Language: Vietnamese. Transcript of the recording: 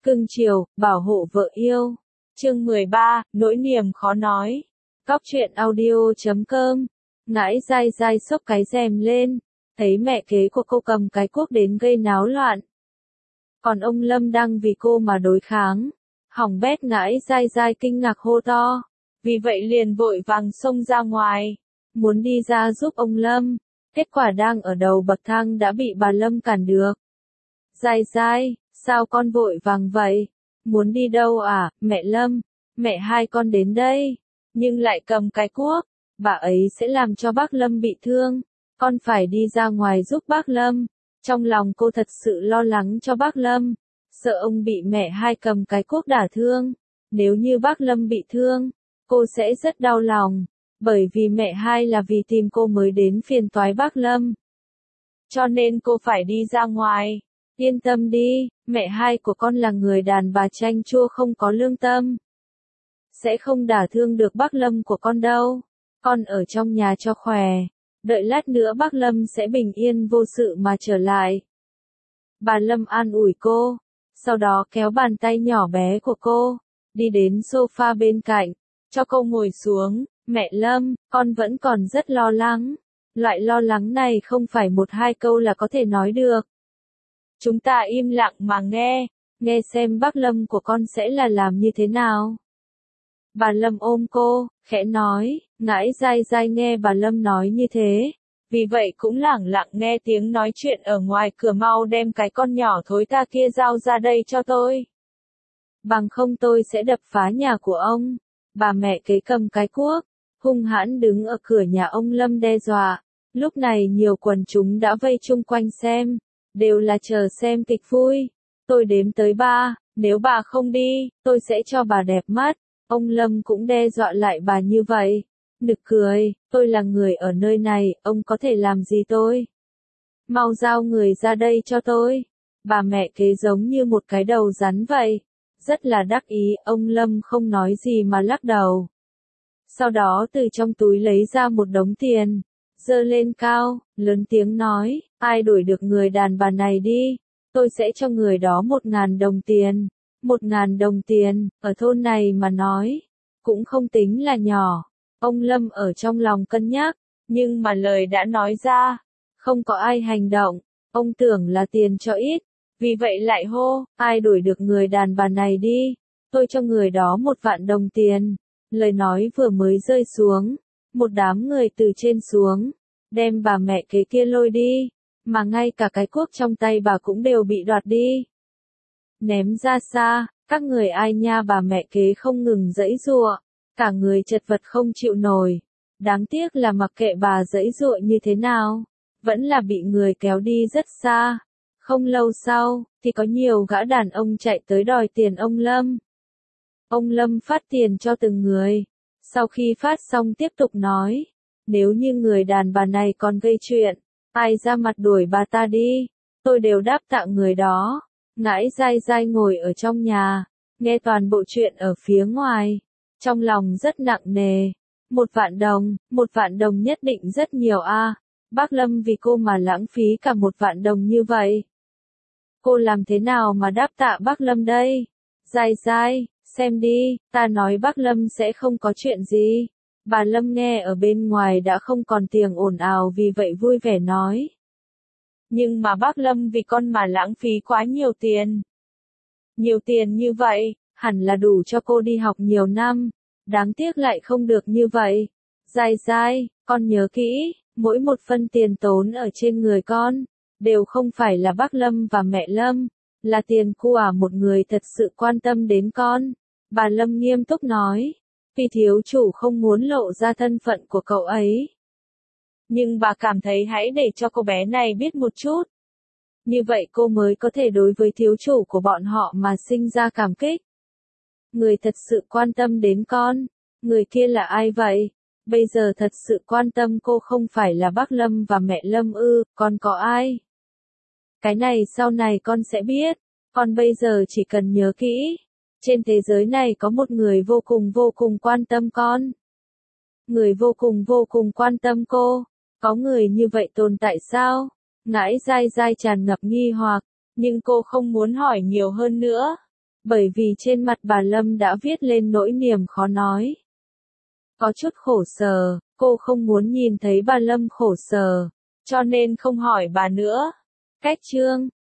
cưng chiều, bảo hộ vợ yêu. Chương 13, nỗi niềm khó nói. Cóc truyện audio.com. Ngãi dai dai xốc cái rèm lên, thấy mẹ kế của cô cầm cái cuốc đến gây náo loạn. Còn ông Lâm đang vì cô mà đối kháng. Hỏng bét, ngãi dai dai kinh ngạc hô to. Vì vậy liền vội vàng xông ra ngoài, muốn đi ra giúp ông Lâm. Kết quả đang ở đầu bậc thang đã bị bà Lâm cản được. Dai dai, sao con vội vàng vậy? Muốn đi đâu à, mẹ Lâm? Mẹ hai con đến đây, nhưng lại cầm cái cuốc. Bà ấy sẽ làm cho bác Lâm bị thương. Con phải đi ra ngoài giúp bác Lâm. Trong lòng cô thật sự lo lắng cho bác Lâm, sợ ông bị mẹ hai cầm cái cuốc đả thương. Nếu như bác Lâm bị thương, cô sẽ rất đau lòng, bởi vì mẹ hai là vì tìm cô mới đến phiền toái bác Lâm. Cho nên cô phải đi ra ngoài. Yên tâm đi, mẹ hai của con là người đàn bà chanh chua không có lương tâm, sẽ không đả thương được bác Lâm của con đâu. Con ở trong nhà cho khỏe, đợi lát nữa bác Lâm sẽ bình yên vô sự mà trở lại. Bà Lâm an ủi cô, sau đó kéo bàn tay nhỏ bé của cô, đi đến sofa bên cạnh, cho cô ngồi xuống. Mẹ Lâm, con vẫn còn rất lo lắng. Loại lo lắng này không phải một hai câu là có thể nói được. Chúng ta im lặng mà nghe xem bác Lâm của con sẽ làm như thế nào. Bà Lâm ôm cô, khẽ nói. Ngãi dai dai nghe bà Lâm nói như thế, vì vậy cũng lẳng lặng nghe tiếng nói chuyện ở ngoài cửa. Mau đem cái con nhỏ thối tha kia giao ra đây cho tôi, bằng không tôi sẽ đập phá nhà của ông. Bà mẹ kế cầm cái cuốc, hung hãn đứng ở cửa nhà ông Lâm đe dọa. Lúc này nhiều quần chúng đã vây chung quanh xem, đều là chờ xem kịch vui. Tôi đếm tới 3, nếu bà không đi, tôi sẽ cho bà đẹp mắt. Ông Lâm cũng đe dọa lại bà như vậy. Nực cười, tôi là người ở nơi này, ông có thể làm gì tôi? Mau giao người ra đây cho tôi. Bà mẹ kế giống như một cái đầu rắn vậy. Rất là đắc ý, ông Lâm không nói gì mà lắc đầu. Sau đó từ trong túi lấy ra một đống tiền, giơ lên cao, lớn tiếng nói, ai đuổi được người đàn bà này đi, tôi sẽ cho người đó 1.000 đồng tiền. 1.000 đồng tiền, ở thôn này mà nói, cũng không tính là nhỏ. Ông Lâm ở trong lòng cân nhắc, nhưng mà lời đã nói ra, không có ai hành động. Ông tưởng là tiền cho ít, vì vậy lại hô, ai đuổi được người đàn bà này đi, tôi cho người đó 1.000 đồng tiền. Lời nói vừa mới rơi xuống, một đám người từ trên xuống, đem bà mẹ kế kia lôi đi, mà ngay cả cái cuốc trong tay bà cũng đều bị đoạt đi, ném ra xa. Các người ai nha, bà mẹ kế không ngừng giãy giụa, cả người chật vật không chịu nổi. Đáng tiếc là mặc kệ bà giãy giụa như thế nào, vẫn là bị người kéo đi rất xa. Không lâu sau, thì có nhiều gã đàn ông chạy tới đòi tiền ông Lâm. Ông Lâm phát tiền cho từng người. Sau khi phát xong tiếp tục nói, nếu như người đàn bà này còn gây chuyện, ai ra mặt đuổi bà ta đi, tôi đều đáp tạ người đó. Ngãi dai dai ngồi ở trong nhà, nghe toàn bộ chuyện ở phía ngoài, trong lòng rất nặng nề. 1.000 đồng, 1.000 đồng nhất định rất nhiều a. Bác Lâm vì cô mà lãng phí cả 1.000 đồng như vậy. Cô làm thế nào mà đáp tạ bác Lâm đây? Dai dai, xem đi, ta nói bác Lâm sẽ không có chuyện gì. Bà Lâm nghe ở bên ngoài đã không còn tiếng ồn ào, vì vậy vui vẻ nói. Nhưng mà bác Lâm vì con mà lãng phí quá nhiều tiền. Nhiều tiền như vậy, hẳn là đủ cho cô đi học nhiều năm. Đáng tiếc lại không được như vậy. Dai dai, con nhớ kỹ, mỗi một phân tiền tốn ở trên người con, đều không phải là bác Lâm và mẹ Lâm, là tiền của một người thật sự quan tâm đến con. Bà Lâm nghiêm túc nói, vì thiếu chủ không muốn lộ ra thân phận của cậu ấy. Nhưng bà cảm thấy hãy để cho cô bé này biết một chút. Như vậy cô mới có thể đối với thiếu chủ của bọn họ mà sinh ra cảm kích. Người thật sự quan tâm đến con, người kia là ai vậy? Bây giờ thật sự quan tâm cô không phải là bác Lâm và mẹ Lâm ư, còn có ai? Cái này sau này con sẽ biết, con bây giờ chỉ cần nhớ kỹ. Trên thế giới này có một người vô cùng quan tâm con. Người vô cùng quan tâm cô. Có người như vậy tồn tại sao? Ngãi dai dai tràn ngập nghi hoặc, nhưng cô không muốn hỏi nhiều hơn nữa. Bởi vì trên mặt bà Lâm đã viết lên nỗi niềm khó nói. Có chút khổ sở, cô không muốn nhìn thấy bà Lâm khổ sở, cho nên không hỏi bà nữa. Cách chương